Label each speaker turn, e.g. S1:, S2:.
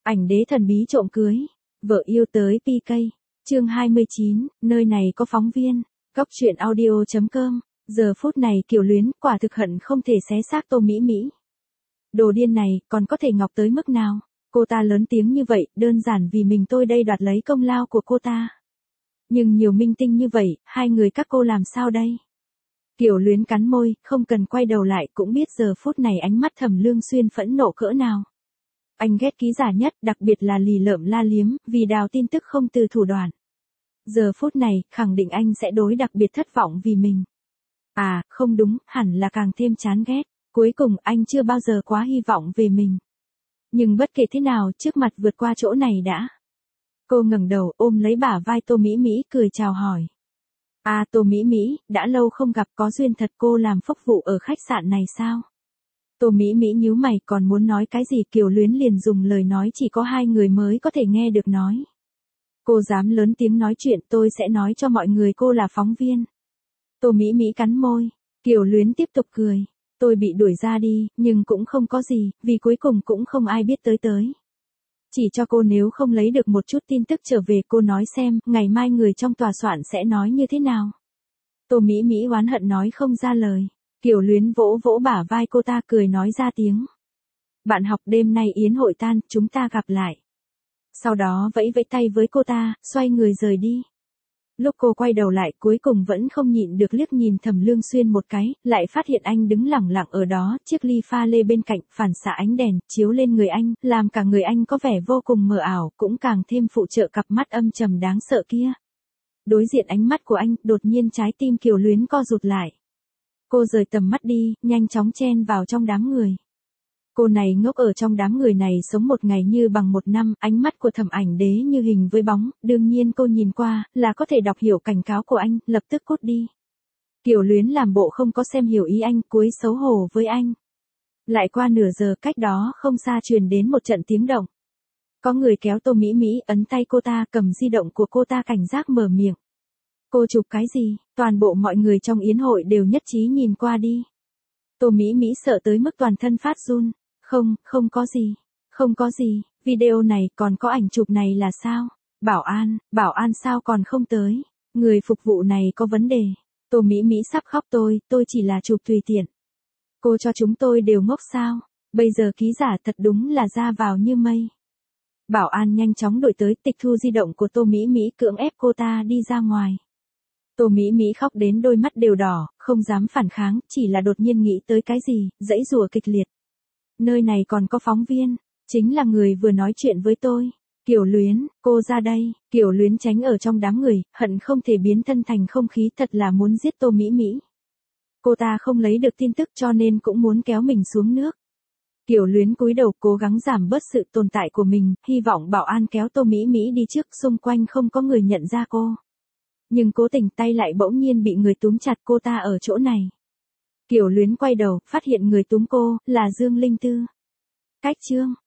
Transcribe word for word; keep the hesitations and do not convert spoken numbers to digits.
S1: Ảnh đế thần bí trộm cưới. Vợ yêu tới pê ca. Chương hai mươi chín, nơi này có phóng viên. Góc truyện audio chấm com. Giờ phút này Kiều Luyến quả thực hận không thể xé xác Tô Mỹ Mỹ. Đồ điên này còn có thể ngọc tới mức nào? Cô ta lớn tiếng như vậy, đơn giản vì mình tôi đây đoạt lấy công lao của cô ta. Nhưng nhiều minh tinh như vậy, hai người các cô làm sao đây? Kiều Luyến cắn môi, không cần quay đầu lại cũng biết giờ phút này ánh mắt Thẩm Lương Xuyên phẫn nộ cỡ nào. Anh ghét ký giả nhất, đặc biệt là lì lợm la liếm, vì đào tin tức không từ thủ đoạn. Giờ phút này, khẳng định anh sẽ đối đặc biệt thất vọng vì mình. À, không đúng, hẳn là càng thêm chán ghét. Cuối cùng anh chưa bao giờ quá hy vọng về mình. Nhưng bất kể thế nào, trước mặt vượt qua chỗ này đã. Cô ngẩng đầu ôm lấy bả vai Tô Mỹ Mỹ cười chào hỏi. À Tô Mỹ Mỹ, đã lâu không gặp, có duyên thật, cô làm phúc vụ ở khách sạn này sao? Tô Mỹ Mỹ nhíu mày, còn muốn nói cái gì, Kiều Luyến liền dùng lời nói chỉ có hai người mới có thể nghe được nói. Cô dám lớn tiếng nói chuyện, tôi sẽ nói cho mọi người cô là phóng viên. Tô Mỹ Mỹ cắn môi, Kiều Luyến tiếp tục cười. Tôi bị đuổi ra đi, nhưng cũng không có gì, vì cuối cùng cũng không ai biết tới tới. Chỉ cho cô nếu không lấy được một chút tin tức trở về, cô nói xem, ngày mai người trong tòa soạn sẽ nói như thế nào. Tô Mỹ Mỹ oán hận nói không ra lời. Kiều Luyến vỗ vỗ bả vai cô ta cười nói ra tiếng. Bạn học, đêm nay yến hội tan, chúng ta gặp lại. Sau đó vẫy vẫy tay với cô ta, xoay người rời đi. Lúc cô quay đầu lại cuối cùng vẫn không nhịn được liếc nhìn Thẩm Lương Xuyên một cái, lại phát hiện anh đứng lẳng lặng ở đó, chiếc ly pha lê bên cạnh, phản xạ ánh đèn, chiếu lên người anh, làm cả người anh có vẻ vô cùng mờ ảo, cũng càng thêm phụ trợ cặp mắt âm trầm đáng sợ kia. Đối diện ánh mắt của anh, đột nhiên trái tim Kiều Luyến co rụt lại. Cô rời tầm mắt đi, nhanh chóng chen vào trong đám người. Cô này ngốc ở trong đám người này sống một ngày như bằng một năm, ánh mắt của Thẩm Ảnh Đế như hình với bóng, đương nhiên cô nhìn qua, là có thể đọc hiểu cảnh cáo của anh, lập tức cút đi. Kiều Luyến làm bộ không có xem hiểu ý anh, cúi xấu hổ với anh. Lại qua nửa giờ, cách đó không xa truyền đến một trận tiếng động. Có người kéo Tô Mỹ Mỹ, ấn tay cô ta, cầm di động của cô ta cảnh giác mở miệng. Cô chụp cái gì? Toàn bộ mọi người trong yến hội đều nhất trí nhìn qua đi. Tô Mỹ Mỹ sợ tới mức toàn thân phát run. Không, không có gì. Không có gì, video này còn có ảnh chụp này là sao? Bảo an, bảo an sao còn không tới? Người phục vụ này có vấn đề. Tô Mỹ Mỹ sắp khóc, tôi, tôi chỉ là chụp tùy tiện. Cô cho chúng tôi đều ngốc sao? Bây giờ ký giả thật đúng là ra vào như mây. Bảo an nhanh chóng đuổi tới, tịch thu di động của Tô Mỹ Mỹ, cưỡng ép cô ta đi ra ngoài. Tô Mỹ Mỹ khóc đến đôi mắt đều đỏ, không dám phản kháng, chỉ là đột nhiên nghĩ tới cái gì, giãy giụa kịch liệt. Nơi này còn có phóng viên, chính là người vừa nói chuyện với tôi. Kiều Luyến, cô ra đây. Kiều Luyến tránh ở trong đám người, hận không thể biến thân thành không khí, thật là muốn giết Tô Mỹ Mỹ. Cô ta không lấy được tin tức cho nên cũng muốn kéo mình xuống nước. Kiều Luyến cúi đầu cố gắng giảm bớt sự tồn tại của mình, hy vọng bảo an kéo Tô Mỹ Mỹ đi trước, xung quanh không có người nhận ra cô. Nhưng cố tình tay lại bỗng nhiên bị người túm chặt, cô ta ở chỗ này. Kiều Luyến quay đầu, phát hiện người túm cô, là Dương Linh Tư. Cách chương.